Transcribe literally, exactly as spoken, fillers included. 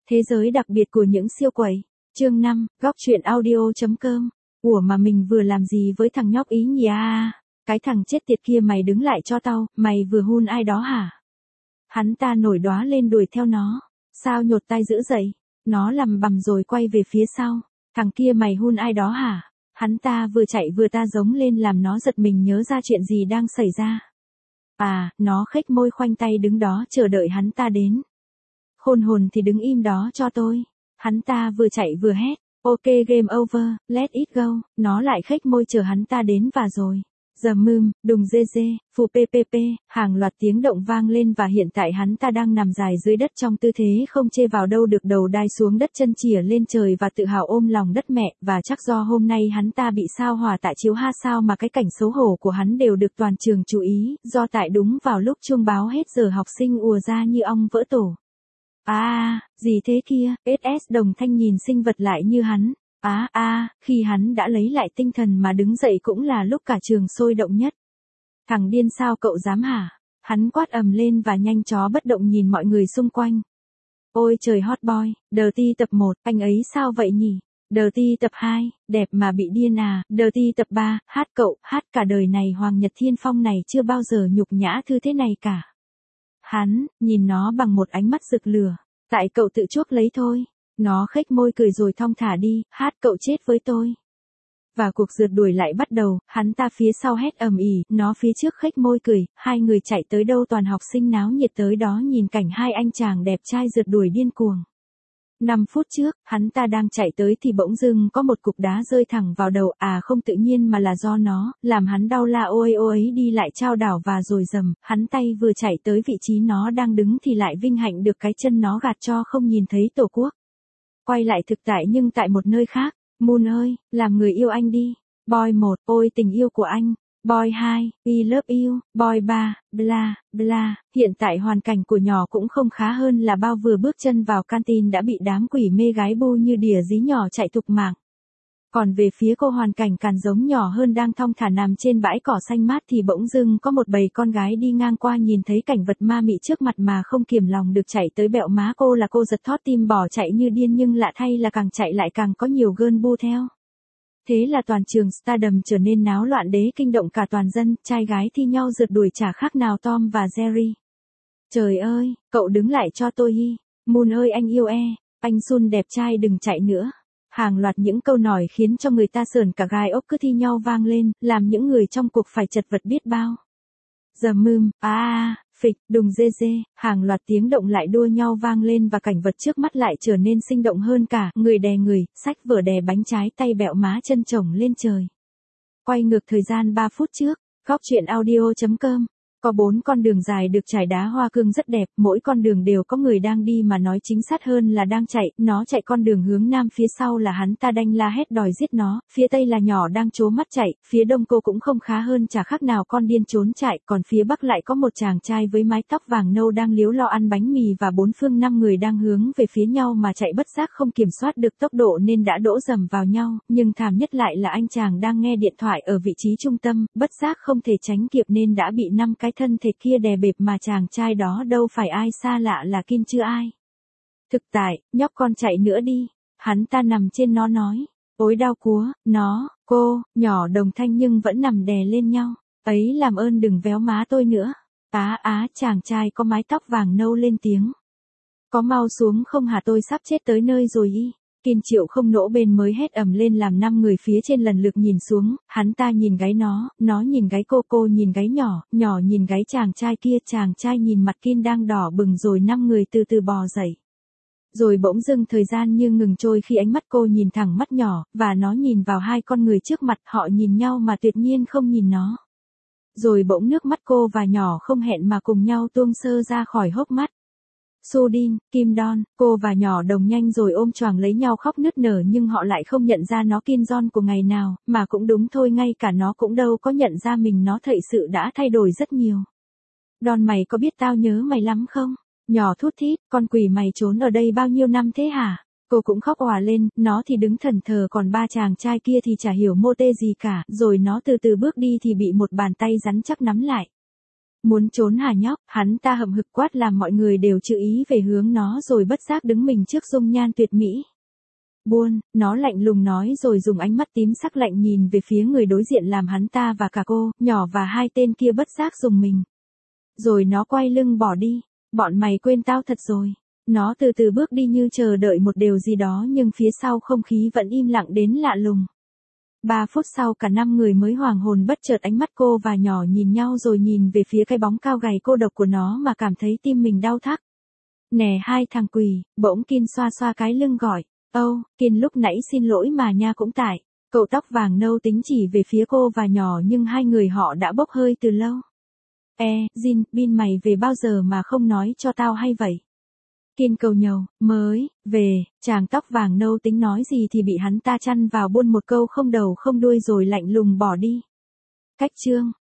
Thế giới đặc biệt của những siêu quẩy. Chương năm, góc truyện audio.com. Ủa mà mình vừa làm gì với thằng nhóc ý nhỉ à? Cái thằng chết tiệt kia mày đứng lại cho tao, mày vừa hun ai đó hả? Hắn ta nổi đoá lên đuổi theo nó. Sao nhột tay dữ dậy? Nó lầm bầm rồi quay về phía sau. Thằng kia mày hun ai đó hả? Hắn ta vừa chạy vừa ta giống lên làm nó giật mình nhớ ra chuyện gì đang xảy ra. À, nó khếch môi khoanh tay đứng đó chờ đợi hắn ta đến. Khôn hồn thì đứng im đó cho tôi. Hắn ta vừa chạy vừa hét. Ok game over, let it go. Nó lại khếch môi chờ hắn ta đến và rồi. Giờ mưm, đùng dê dê, phù ppp, hàng loạt tiếng động vang lên và hiện tại hắn ta đang nằm dài dưới đất trong tư thế không chê vào đâu được, đầu đai xuống đất chân chìa lên trời và tự hào ôm lòng đất mẹ, và chắc do hôm nay hắn ta bị sao hỏa tại chiếu ha sao mà cái cảnh xấu hổ của hắn đều được toàn trường chú ý, do tại đúng vào lúc chuông báo hết giờ học sinh ùa ra như ong vỡ tổ. À, gì thế kia, ét ét Đồng Thanh nhìn sinh vật lại như hắn. À, à, khi hắn đã lấy lại tinh thần mà đứng dậy cũng là lúc cả trường sôi động nhất. Thằng điên sao cậu dám hả? Hắn quát ầm lên và nhanh chó bất động nhìn mọi người xung quanh. Ôi trời hot boy, Dirty tập một, anh ấy sao vậy nhỉ? Dirty tập hai, đẹp mà bị điên à? Dirty tập ba, hát cậu, hát cả đời này Hoàng Nhật Thiên Phong này chưa bao giờ nhục nhã thư thế này cả. Hắn, nhìn nó bằng một ánh mắt rực lửa. Tại cậu tự chuốc lấy thôi. Nó khếch môi cười rồi thong thả đi, hát cậu chết với tôi. Và cuộc rượt đuổi lại bắt đầu, hắn ta phía sau hét ầm ĩ, nó phía trước khếch môi cười, hai người chạy tới đâu toàn học sinh náo nhiệt tới đó nhìn cảnh hai anh chàng đẹp trai rượt đuổi điên cuồng. năm phút trước, hắn ta đang chạy tới thì bỗng dưng có một cục đá rơi thẳng vào đầu, à không tự nhiên mà là do nó, làm hắn đau la ôi ôi đi lại chao đảo và rồi dầm, hắn tay vừa chạy tới vị trí nó đang đứng thì lại vinh hạnh được cái chân nó gạt cho không nhìn thấy tổ quốc. Quay lại thực tại nhưng tại một nơi khác. Moon ơi, làm người yêu anh đi. Boy một, ôi tình yêu của anh. Boy hai, we love you. Boy ba, bla, bla. Hiện tại hoàn cảnh của nhỏ cũng không khá hơn là bao, vừa bước chân vào canteen đã bị đám quỷ mê gái bu như đỉa dí nhỏ chạy thục mạng. Còn về phía cô hoàn cảnh càng giống nhỏ hơn, đang thong thả nằm trên bãi cỏ xanh mát thì bỗng dưng có một bầy con gái đi ngang qua nhìn thấy cảnh vật ma mị trước mặt mà không kiềm lòng được chạy tới bẹo má cô, là cô giật thót tim bỏ chạy như điên, nhưng lạ thay là càng chạy lại càng có nhiều girl bu theo. Thế là toàn trường Stardom trở nên náo loạn đế kinh động cả toàn dân, trai gái thi nhau rượt đuổi chả khác nào Tom và Jerry. Trời ơi, cậu đứng lại cho tôi hi. Moon ơi anh yêu e, anh Sun đẹp trai đừng chạy nữa. Hàng loạt những câu nói khiến cho người ta sởn cả gai ốc cứ thi nhau vang lên, làm những người trong cuộc phải chật vật biết bao. Giờ mưm, à, à, phịch, đùng dê dê, hàng loạt tiếng động lại đua nhau vang lên và cảnh vật trước mắt lại trở nên sinh động hơn cả, người đè người, sách vở đè bánh trái tay bẹo má chân chồng lên trời. Quay ngược thời gian ba phút trước, góc truyện audio.com. Có bốn con đường dài được trải đá hoa cương rất đẹp, mỗi con đường đều có người đang đi, mà nói chính xác hơn là đang chạy. Nó chạy con đường hướng nam, phía sau là hắn ta đanh la hét đòi giết nó, phía tây là nhỏ đang trố mắt chạy, phía đông cô cũng không khá hơn chả khác nào con điên trốn chạy, còn phía bắc lại có một chàng trai với mái tóc vàng nâu đang liếu lo ăn bánh mì, và bốn phương năm người đang hướng về phía nhau mà chạy bất giác không kiểm soát được tốc độ nên đã đỗ dầm vào nhau, nhưng thảm nhất lại là anh chàng đang nghe điện thoại ở vị trí trung tâm, bất giác không thể tránh kịp nên đã bị năm cái thân thể kia đè bẹp, mà chàng trai đó đâu phải ai xa lạ là Kim chứ ai. Thực tại, nhóc con chạy nữa đi. Hắn ta nằm trên nó nói. Ôi đau cúa, nó, cô, nhỏ Đồng Thanh nhưng vẫn nằm đè lên nhau. Ấy làm ơn đừng véo má tôi nữa. Á á chàng trai có mái tóc vàng nâu lên tiếng. Có mau xuống không hả, tôi sắp chết tới nơi rồi y. Kim Triệu không nỗ bên mới hét ầm lên làm năm người phía trên lần lượt nhìn xuống, hắn ta nhìn gáy nó, nó nhìn gáy cô, cô nhìn gáy nhỏ, nhỏ nhìn gáy chàng trai kia, chàng trai nhìn mặt Kim đang đỏ bừng, rồi năm người từ từ bò dậy. Rồi bỗng dưng thời gian như ngừng trôi khi ánh mắt cô nhìn thẳng mắt nhỏ, và nó nhìn vào hai con người trước mặt, họ nhìn nhau mà tuyệt nhiên không nhìn nó. Rồi bỗng nước mắt cô và nhỏ không hẹn mà cùng nhau tuôn rơi ra khỏi hốc mắt. Sudin, Kim Don, cô và nhỏ Đồng nhanh rồi ôm choàng lấy nhau khóc nức nở, nhưng họ lại không nhận ra nó Kim Don của ngày nào, mà cũng đúng thôi, ngay cả nó cũng đâu có nhận ra mình, nó thật sự đã thay đổi rất nhiều. Don mày có biết tao nhớ mày lắm không? Nhỏ thút thít, con quỷ mày trốn ở đây bao nhiêu năm thế hả? Cô cũng khóc òa lên, nó thì đứng thần thờ, còn ba chàng trai kia thì chả hiểu mô tê gì cả, rồi nó từ từ bước đi thì bị một bàn tay rắn chắc nắm lại. Muốn trốn hả nhóc, hắn ta hậm hực quát làm mọi người đều chú ý về hướng nó rồi bất giác đứng mình trước dung nhan tuyệt mỹ. Buôn, nó lạnh lùng nói rồi dùng ánh mắt tím sắc lạnh nhìn về phía người đối diện làm hắn ta và cả cô, nhỏ và hai tên kia bất giác dùng mình. Rồi nó quay lưng bỏ đi, bọn mày quên tao thật rồi. Nó từ từ bước đi như chờ đợi một điều gì đó nhưng phía sau không khí vẫn im lặng đến lạ lùng. Ba phút sau cả năm người mới hoàng hồn bất chợt ánh mắt cô và nhỏ nhìn nhau rồi nhìn về phía cái bóng cao gầy cô độc của nó mà cảm thấy tim mình đau thắt. Nè hai thằng quỷ, bỗng Kin xoa xoa cái lưng gọi. Âu, oh, Kin lúc nãy xin lỗi mà nha cũng tại. Cậu tóc vàng nâu tính chỉ về phía cô và nhỏ nhưng hai người họ đã bốc hơi từ lâu. E, Jin, Bin mày về bao giờ mà không nói cho tao hay vậy? Kin cầu nhầu, mới, về, chàng tóc vàng nâu tính nói gì thì bị hắn ta chăn vào buôn một câu không đầu không đuôi rồi lạnh lùng bỏ đi. Cách chương